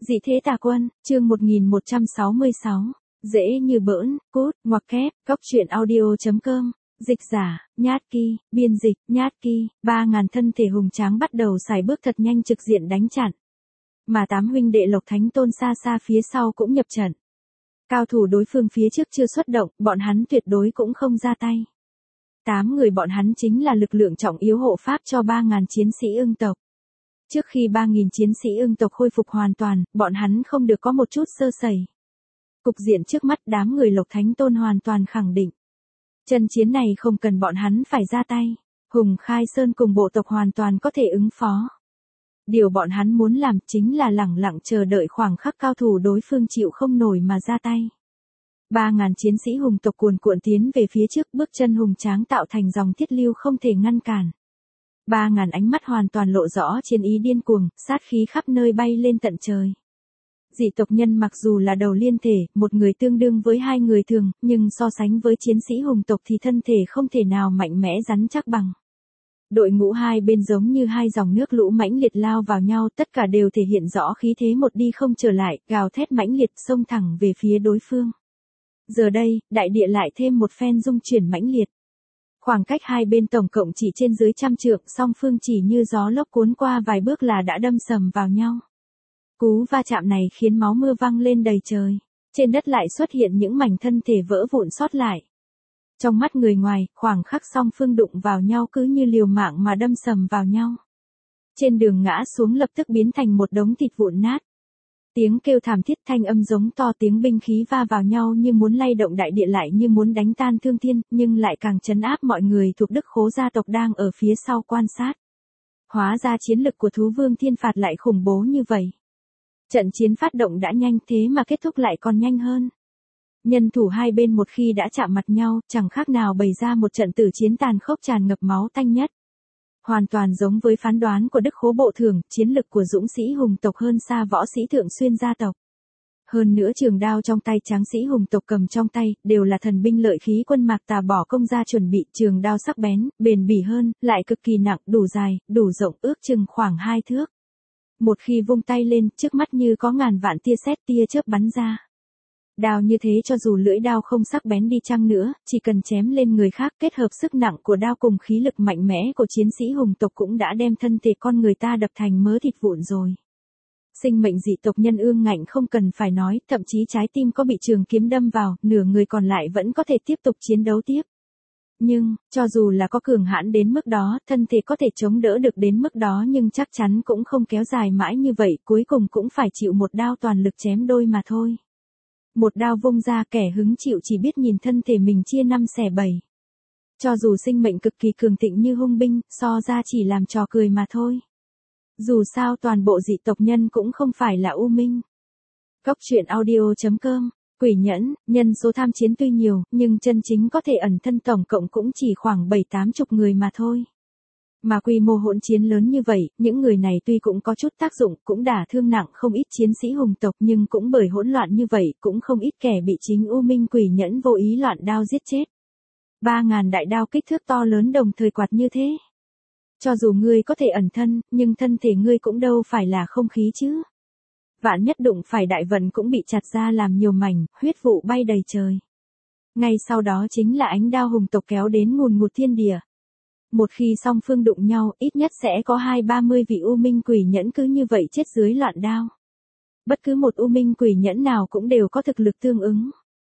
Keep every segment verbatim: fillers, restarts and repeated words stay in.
Dị thế tà quân, chương một nghìn một trăm sáu mươi sáu. Dễ như bỡn, cút, ngoặc kép, góc truyện audio.com. Dịch giả, Nhát Ki, biên dịch, Nhát Ki, ba ngàn thân thể hùng tráng bắt đầu xài bước thật nhanh trực diện đánh chặn. Mà tám huynh đệ Lộc Thánh Tôn xa xa phía sau cũng nhập trận. Cao thủ đối phương phía trước chưa xuất động, bọn hắn tuyệt đối cũng không ra tay. Tám người bọn hắn chính là lực lượng trọng yếu hộ pháp cho ba ngàn chiến sĩ ưng tộc. Trước khi ba nghìn chiến sĩ ưng tộc khôi phục hoàn toàn, bọn hắn không được có một chút sơ sẩy. Cục diện trước mắt đám người Lộc Thánh Tôn hoàn toàn khẳng định. Trận chiến này không cần bọn hắn phải ra tay. Hùng Khai Sơn cùng bộ tộc hoàn toàn có thể ứng phó. Điều bọn hắn muốn làm chính là lẳng lặng chờ đợi khoảng khắc cao thủ đối phương chịu không nổi mà ra tay. Ba ngàn chiến sĩ hùng tộc cuồn cuộn tiến về phía trước, bước chân hùng tráng tạo thành dòng thiết lưu không thể ngăn cản. Ba ngàn ánh mắt hoàn toàn lộ rõ chiến ý điên cuồng, sát khí khắp nơi bay lên tận trời. Dị tộc nhân mặc dù là đầu liên thể, một người tương đương với hai người thường, nhưng so sánh với chiến sĩ hùng tộc thì thân thể không thể nào mạnh mẽ rắn chắc bằng. Đội ngũ hai bên giống như hai dòng nước lũ mãnh liệt lao vào nhau, tất cả đều thể hiện rõ khí thế một đi không trở lại, gào thét mãnh liệt xông thẳng về phía đối phương. Giờ đây, đại địa lại thêm một phen rung chuyển mãnh liệt. Khoảng cách hai bên tổng cộng chỉ trên dưới trăm trượng, song phương chỉ như gió lốc cuốn qua vài bước là đã đâm sầm vào nhau. Cú va chạm này khiến máu mưa văng lên đầy trời. Trên đất lại xuất hiện những mảnh thân thể vỡ vụn sót lại. Trong mắt người ngoài, khoảng khắc song phương đụng vào nhau cứ như liều mạng mà đâm sầm vào nhau. Trên đường ngã xuống lập tức biến thành một đống thịt vụn nát. Tiếng kêu thảm thiết, thanh âm giống to, tiếng binh khí va vào nhau như muốn lay động đại địa, lại như muốn đánh tan thương thiên, nhưng lại càng trấn áp mọi người thuộc Đức Khố gia tộc đang ở phía sau quan sát. Hóa ra chiến lực của thú vương thiên phạt lại khủng bố như vậy. Trận chiến phát động đã nhanh thế mà kết thúc lại còn nhanh hơn. Nhân thủ hai bên một khi đã chạm mặt nhau, chẳng khác nào bày ra một trận tử chiến tàn khốc tràn ngập máu tanh nhất. Hoàn toàn giống với phán đoán của Đức Khố bộ thường, chiến lực của dũng sĩ hùng tộc hơn xa võ sĩ thượng xuyên gia tộc. Hơn nữa trường đao trong tay tráng sĩ hùng tộc cầm trong tay, đều là thần binh lợi khí quân Mạc Tà bỏ công ra chuẩn bị, trường đao sắc bén, bền bỉ hơn, lại cực kỳ nặng, đủ dài, đủ rộng, ước chừng khoảng hai thước. Một khi vung tay lên, trước mắt như có ngàn vạn tia sét tia chớp bắn ra. Đao như thế cho dù lưỡi đao không sắc bén đi chăng nữa, chỉ cần chém lên người khác, kết hợp sức nặng của đao cùng khí lực mạnh mẽ của chiến sĩ hùng tộc cũng đã đem thân thể con người ta đập thành mớ thịt vụn rồi. Sinh mệnh dị tộc nhân ương ngạnh không cần phải nói, thậm chí trái tim có bị trường kiếm đâm vào, nửa người còn lại vẫn có thể tiếp tục chiến đấu tiếp. Nhưng, cho dù là có cường hãn đến mức đó, thân thể có thể chống đỡ được đến mức đó nhưng chắc chắn cũng không kéo dài mãi như vậy, cuối cùng cũng phải chịu một đao toàn lực chém đôi mà thôi. Một đao vung ra, kẻ hứng chịu chỉ biết nhìn thân thể mình chia năm xẻ bảy. Cho dù sinh mệnh cực kỳ cường thịnh như hung binh, so ra chỉ làm trò cười mà thôi. Dù sao toàn bộ dị tộc nhân cũng không phải là u minh. Góc truyện audio.com. Quỷ nhẫn, nhân số tham chiến tuy nhiều, nhưng chân chính có thể ẩn thân tổng cộng cũng chỉ khoảng bảy tám chục người mà thôi. Mà quy mô hỗn chiến lớn như vậy, những người này tuy cũng có chút tác dụng, cũng đả thương nặng không ít chiến sĩ hùng tộc, nhưng cũng bởi hỗn loạn như vậy, cũng không ít kẻ bị chính u minh quỷ nhẫn vô ý loạn đao giết chết. Ba ngàn đại đao kích thước to lớn đồng thời quạt như thế. Cho dù ngươi có thể ẩn thân, nhưng thân thể ngươi cũng đâu phải là không khí chứ. Vạn nhất đụng phải đại vận cũng bị chặt ra làm nhiều mảnh, huyết vụ bay đầy trời. Ngay sau đó chính là ánh đao hùng tộc kéo đến ngùn ngụt thiên địa. Một khi song phương đụng nhau, ít nhất sẽ có hai ba mươi vị u minh quỷ nhẫn cứ như vậy chết dưới loạn đao. Bất cứ một u minh quỷ nhẫn nào cũng đều có thực lực tương ứng.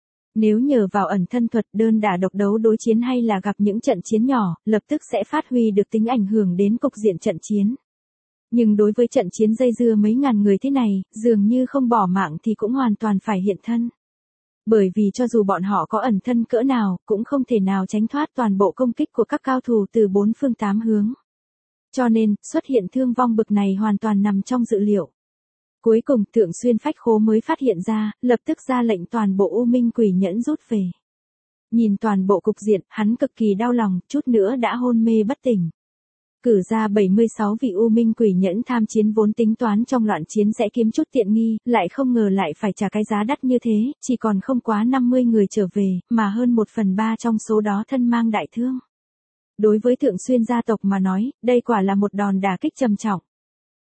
Nếu nhờ vào ẩn thân thuật đơn đả độc đấu đối chiến hay là gặp những trận chiến nhỏ, lập tức sẽ phát huy được tính ảnh hưởng đến cục diện trận chiến. Nhưng đối với trận chiến dây dưa mấy ngàn người thế này, dường như không bỏ mạng thì cũng hoàn toàn phải hiện thân. Bởi vì cho dù bọn họ có ẩn thân cỡ nào, cũng không thể nào tránh thoát toàn bộ công kích của các cao thủ từ bốn phương tám hướng. Cho nên, xuất hiện thương vong bực này hoàn toàn nằm trong dự liệu. Cuối cùng, Thượng Xuyên Phách Khố mới phát hiện ra, lập tức ra lệnh toàn bộ u minh quỷ nhẫn rút về. Nhìn toàn bộ cục diện, hắn cực kỳ đau lòng, chút nữa đã hôn mê bất tỉnh. Cử ra bảy mươi sáu vị u minh quỷ nhẫn tham chiến vốn tính toán trong loạn chiến sẽ kiếm chút tiện nghi, lại không ngờ lại phải trả cái giá đắt như thế, chỉ còn không quá năm mươi người trở về, mà hơn một phần ba trong số đó thân mang đại thương. Đối với Thượng Xuyên gia tộc mà nói, đây quả là một đòn đả kích trầm trọng.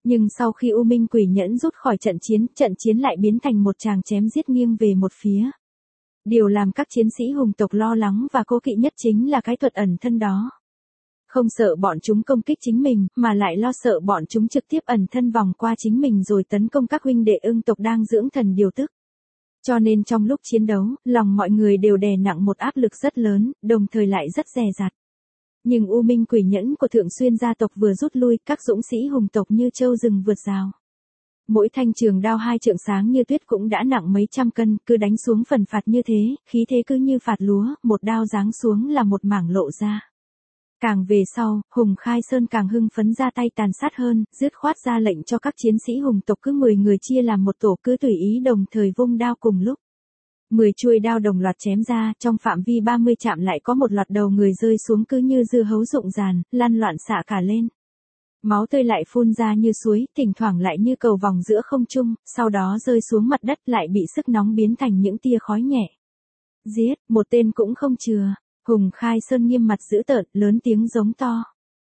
Nhưng sau khi U Minh Quỷ Nhẫn rút khỏi trận chiến, trận chiến lại biến thành một tràng chém giết nghiêng về một phía. Điều làm các chiến sĩ hùng tộc lo lắng và cố kỵ nhất chính là cái thuật ẩn thân đó. Không sợ bọn chúng công kích chính mình, mà lại lo sợ bọn chúng trực tiếp ẩn thân vòng qua chính mình rồi tấn công các huynh đệ ưng tộc đang dưỡng thần điều tức. Cho nên trong lúc chiến đấu, lòng mọi người đều đè nặng một áp lực rất lớn, đồng thời lại rất dè dặt. Nhưng U Minh Quỷ Nhẫn của Thượng Xuyên gia tộc vừa rút lui, các dũng sĩ hùng tộc như trâu rừng vượt rào. Mỗi thanh trường đao hai trượng sáng như tuyết cũng đã nặng mấy trăm cân, cứ đánh xuống phần phạt như thế, khí thế cứ như phạt lúa, một đao giáng xuống là một mảng lộ ra. Càng về sau, Hùng Khai Sơn càng hưng phấn ra tay tàn sát hơn, dứt khoát ra lệnh cho các chiến sĩ hùng tộc cứ mười người chia làm một tổ cứ tùy ý đồng thời vung đao cùng lúc. mười chuôi đao đồng loạt chém ra, trong phạm vi ba mươi trạm lại có một loạt đầu người rơi xuống cứ như dưa hấu rụng ràn, lăn loạn xạ cả lên. Máu tươi lại phun ra như suối, thỉnh thoảng lại như cầu vòng giữa không trung, sau đó rơi xuống mặt đất lại bị sức nóng biến thành những tia khói nhẹ. Giết, một tên cũng không chừa. Hùng Khai Sơn nghiêm mặt dữ tợn, lớn tiếng giống to.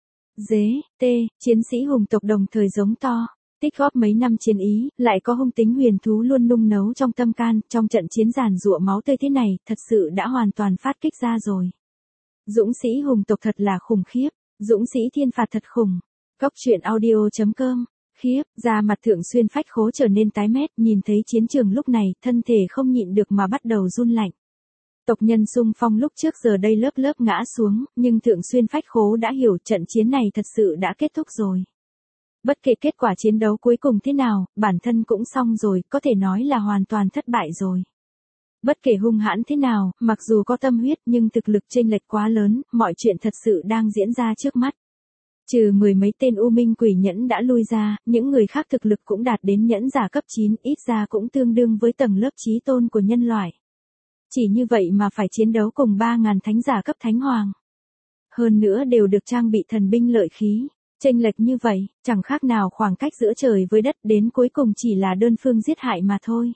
Dế, tê, chiến sĩ hùng tộc đồng thời giống to. Tích góp mấy năm chiến ý, lại có hung tính huyền thú luôn nung nấu trong tâm can, trong trận chiến giàn giụa máu tươi thế này, thật sự đã hoàn toàn phát kích ra rồi. Dũng sĩ hùng tộc thật là khủng khiếp, dũng sĩ thiên phạt thật khủng. Góc truyện audio chấm com, khiếp, da mặt Thượng Xuyên Phách Khố trở nên tái mét, nhìn thấy chiến trường lúc này, thân thể không nhịn được mà bắt đầu run lạnh. Tộc nhân xung phong lúc trước giờ đây lớp lớp ngã xuống, nhưng Thượng Xuyên Phách Khố đã hiểu trận chiến này thật sự đã kết thúc rồi. Bất kể kết quả chiến đấu cuối cùng thế nào, bản thân cũng xong rồi, có thể nói là hoàn toàn thất bại rồi. Bất kể hung hãn thế nào, mặc dù có tâm huyết nhưng thực lực chênh lệch quá lớn, mọi chuyện thật sự đang diễn ra trước mắt. Trừ mười mấy tên U Minh Quỷ Nhẫn đã lui ra, những người khác thực lực cũng đạt đến nhẫn giả cấp chín, ít ra cũng tương đương với tầng lớp chí tôn của nhân loại. Chỉ như vậy mà phải chiến đấu cùng ba ngàn thánh giả cấp thánh hoàng. Hơn nữa đều được trang bị thần binh lợi khí. Chênh lệch như vậy, chẳng khác nào khoảng cách giữa trời với đất, đến cuối cùng chỉ là đơn phương giết hại mà thôi.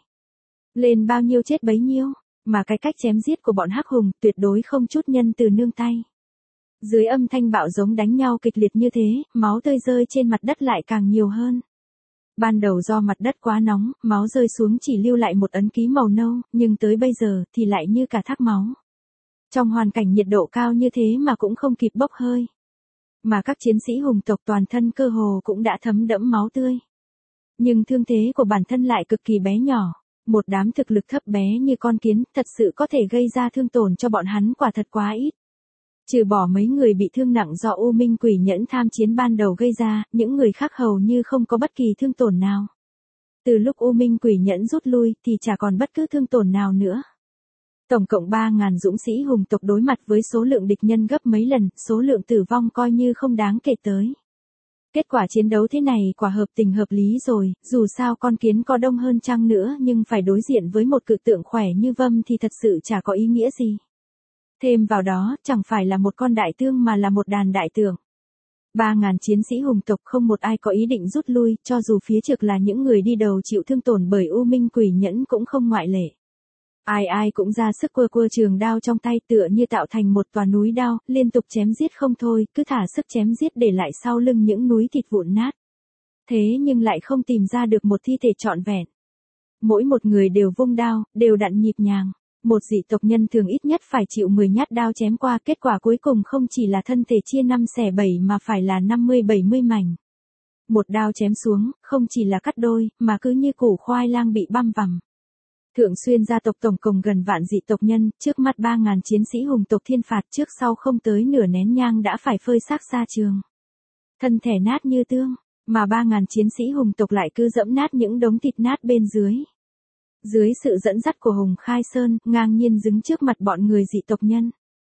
Lên bao nhiêu chết bấy nhiêu, mà cái cách chém giết của bọn hắc hùng tuyệt đối không chút nhân từ nương tay. Dưới âm thanh bạo giống đánh nhau kịch liệt như thế, máu tươi rơi trên mặt đất lại càng nhiều hơn. Ban đầu do mặt đất quá nóng, máu rơi xuống chỉ lưu lại một ấn ký màu nâu, nhưng tới bây giờ thì lại như cả thác máu. Trong hoàn cảnh nhiệt độ cao như thế mà cũng không kịp bốc hơi. Mà các chiến sĩ hùng tộc toàn thân cơ hồ cũng đã thấm đẫm máu tươi. Nhưng thương thế của bản thân lại cực kỳ bé nhỏ. Một đám thực lực thấp bé như con kiến, thật sự có thể gây ra thương tổn cho bọn hắn quả thật quá ít. Trừ bỏ mấy người bị thương nặng do U Minh Quỷ Nhẫn tham chiến ban đầu gây ra, những người khác hầu như không có bất kỳ thương tổn nào. Từ lúc U Minh Quỷ Nhẫn rút lui thì chả còn bất cứ thương tổn nào nữa. Tổng cộng ba ngàn dũng sĩ hùng tộc đối mặt với số lượng địch nhân gấp mấy lần, số lượng tử vong coi như không đáng kể tới. Kết quả chiến đấu thế này quả hợp tình hợp lý rồi, dù sao con kiến có đông hơn chăng nữa nhưng phải đối diện với một cự tượng khỏe như Vâm thì thật sự chả có ý nghĩa gì. Thêm vào đó, chẳng phải là một con đại tương mà là một đàn đại tượng. Ba ngàn chiến sĩ hùng tộc không một ai có ý định rút lui, cho dù phía trước là những người đi đầu chịu thương tổn bởi U Minh Quỷ Nhẫn cũng không ngoại lệ. Ai ai cũng ra sức quơ quơ trường đao trong tay tựa như tạo thành một tòa núi đao, liên tục chém giết không thôi, cứ thả sức chém giết để lại sau lưng những núi thịt vụn nát. Thế nhưng lại không tìm ra được một thi thể trọn vẹn. Mỗi một người đều vung đao, đều đặn nhịp nhàng. Một dị tộc nhân thường ít nhất phải chịu mười nhát đao chém qua, kết quả cuối cùng không chỉ là thân thể chia năm xẻ bảy mà phải là năm mươi bảy mươi mảnh. Một đao chém xuống, không chỉ là cắt đôi, mà cứ như củ khoai lang bị băm vằm. Thượng Xuyên gia tộc tổng cộng gần vạn dị tộc nhân, trước mắt ba ngàn chiến sĩ hùng tộc thiên phạt trước sau không tới nửa nén nhang đã phải phơi xác xa trường. Thân thể nát như tương, mà ba ngàn chiến sĩ hùng tộc lại cứ dẫm nát những đống thịt nát bên dưới. Dưới sự dẫn dắt của Hùng Khai Sơn, ngang nhiên đứng trước mặt bọn người dị tộc nhân.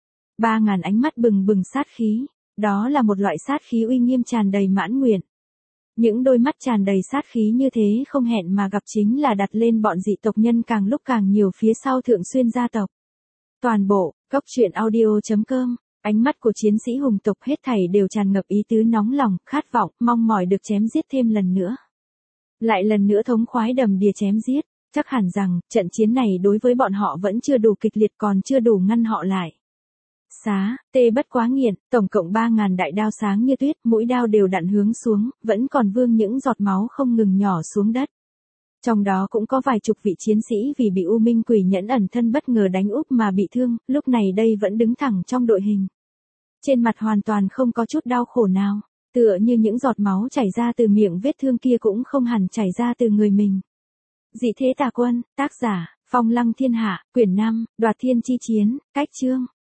Ba ngàn ánh mắt bừng bừng sát khí, đó là một loại sát khí uy nghiêm tràn đầy mãn nguyện. Những đôi mắt tràn đầy sát khí như thế không hẹn mà gặp chính là đặt lên bọn dị tộc nhân càng lúc càng nhiều phía sau Thượng Xuyên gia tộc. Toàn bộ, góc truyện audio chấm com, ánh mắt của chiến sĩ hùng tộc hết thảy đều tràn ngập ý tứ nóng lòng, khát vọng, mong mỏi được chém giết thêm lần nữa. Lại lần nữa thống khoái đầm đìa chém giết, chắc hẳn rằng, trận chiến này đối với bọn họ vẫn chưa đủ kịch liệt còn chưa đủ ngăn họ lại. xá, tê bất quá nghiện, tổng cộng ba ngàn đại đao sáng như tuyết, mũi đao đều đặn hướng xuống, vẫn còn vương những giọt máu không ngừng nhỏ xuống đất. Trong đó cũng có vài chục vị chiến sĩ vì bị U Minh Quỷ Nhẫn ẩn thân bất ngờ đánh úp mà bị thương, lúc này đây vẫn đứng thẳng trong đội hình. Trên mặt hoàn toàn không có chút đau khổ nào, tựa như những giọt máu chảy ra từ miệng vết thương kia cũng không hẳn chảy ra từ người mình. Dị thế tà quân, tác giả, Phong Lăng Thiên Hạ, quyển năm, Đoạt Thiên Chi Chiến, cách chương.